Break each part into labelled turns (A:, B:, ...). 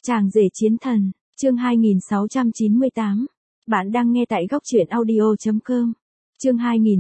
A: Chàng rể chiến thần, chương 2698. Bạn đang nghe tại góc truyện audio.com. Chương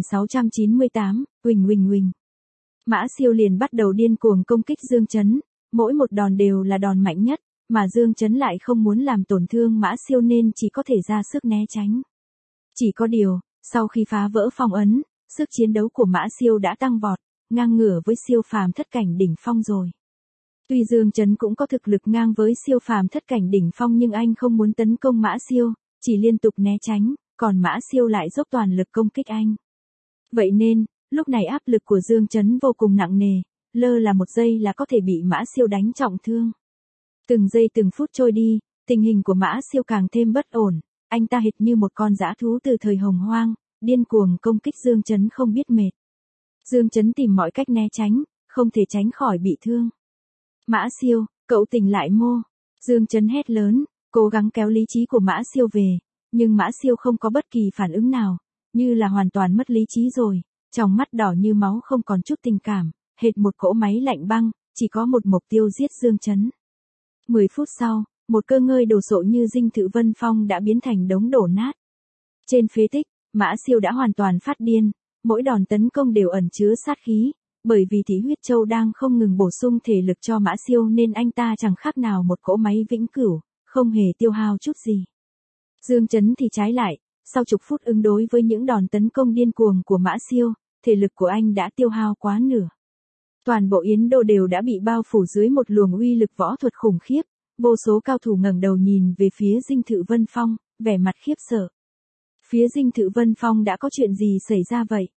A: 2698, Huỳnh. Mã Siêu liền bắt đầu điên cuồng công kích Dương Chấn, mỗi một đòn đều là đòn mạnh nhất, mà Dương Chấn lại không muốn làm tổn thương Mã Siêu nên chỉ có thể ra sức né tránh. Chỉ có điều, sau khi phá vỡ phong ấn, sức chiến đấu của Mã Siêu đã tăng vọt, ngang ngửa với siêu phàm thất cảnh đỉnh phong rồi. Tuy Dương Chấn cũng có thực lực ngang với siêu phàm thất cảnh đỉnh phong nhưng anh không muốn tấn công Mã Siêu, chỉ liên tục né tránh, còn Mã Siêu lại dốc toàn lực công kích anh. Vậy nên, lúc này áp lực của Dương Chấn vô cùng nặng nề, lơ là một giây là có thể bị Mã Siêu đánh trọng thương. Từng giây từng phút trôi đi, tình hình của Mã Siêu càng thêm bất ổn, anh ta hệt như một con dã thú từ thời hồng hoang, điên cuồng công kích Dương Chấn không biết mệt. Dương Chấn tìm mọi cách né tránh, không thể tránh khỏi bị thương. Mã Siêu, cậu tỉnh lại mô. Dương Chấn hét lớn, cố gắng kéo lý trí của Mã Siêu về, nhưng Mã Siêu không có bất kỳ phản ứng nào, như là hoàn toàn mất lý trí rồi, trong mắt đỏ như máu không còn chút tình cảm, hệt một cỗ máy lạnh băng, chỉ có một mục tiêu giết Dương Chấn. 10 phút sau, một cơ ngơi đồ sộ như dinh thự Vân Phong đã biến thành đống đổ nát. Trên phế tích, Mã Siêu đã hoàn toàn phát điên, mỗi đòn tấn công đều ẩn chứa sát khí. Bởi vì Thị Huyết Châu đang không ngừng bổ sung thể lực cho Mã Siêu nên anh ta chẳng khác nào một cỗ máy vĩnh cửu, không hề tiêu hao chút gì. Dương Chấn thì trái lại, sau chục phút ứng đối với những đòn tấn công điên cuồng của Mã Siêu, thể lực của anh đã tiêu hao quá nửa. Toàn bộ Yến Đô đều đã bị bao phủ dưới một luồng uy lực võ thuật khủng khiếp, vô số cao thủ ngẩng đầu nhìn về phía dinh thự Vân Phong, vẻ mặt khiếp sợ. Phía dinh thự Vân Phong đã có chuyện gì xảy ra vậy?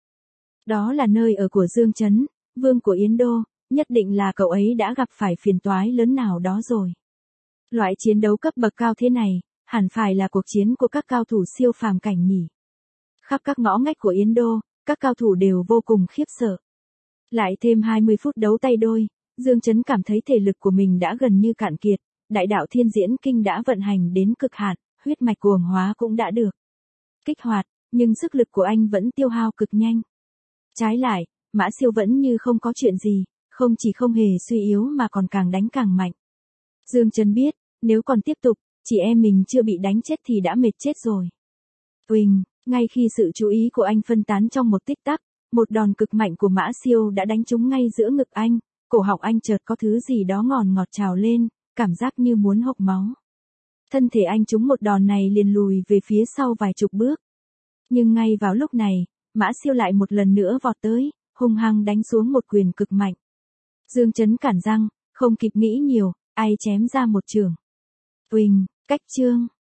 A: Đó là nơi ở của Dương Chấn, vương của Yến Đô, nhất định là cậu ấy đã gặp phải phiền toái lớn nào đó rồi. Loại chiến đấu cấp bậc cao thế này, hẳn phải là cuộc chiến của các cao thủ siêu phàm cảnh nhỉ. Khắp các ngõ ngách của Yến Đô, các cao thủ đều vô cùng khiếp sợ. Lại thêm 20 phút đấu tay đôi, Dương Chấn cảm thấy thể lực của mình đã gần như cạn kiệt, đại đạo thiên diễn kinh đã vận hành đến cực hạn, huyết mạch cuồng hóa cũng đã được kích hoạt, nhưng sức lực của anh vẫn tiêu hao cực nhanh. Trái lại, Mã Siêu vẫn như không có chuyện gì, không chỉ không hề suy yếu mà còn càng đánh càng mạnh. Dương Chấn biết, nếu còn tiếp tục, chị em mình chưa bị đánh chết thì đã mệt chết rồi. Uỳnh, ngay khi sự chú ý của anh phân tán trong một tích tắc, một đòn cực mạnh của Mã Siêu đã đánh trúng ngay giữa ngực anh, cổ họng anh chợt có thứ gì đó ngọt trào lên, cảm giác như muốn hộc máu. Thân thể anh trúng một đòn này liền lùi về phía sau vài chục bước. Nhưng ngay vào lúc này, Mã Siêu lại một lần nữa vọt tới, hung hăng đánh xuống một quyền cực mạnh. Dương Chấn cản răng, không kịp nghĩ nhiều, ai chém ra một chưởng. Uỳnh, cách chương.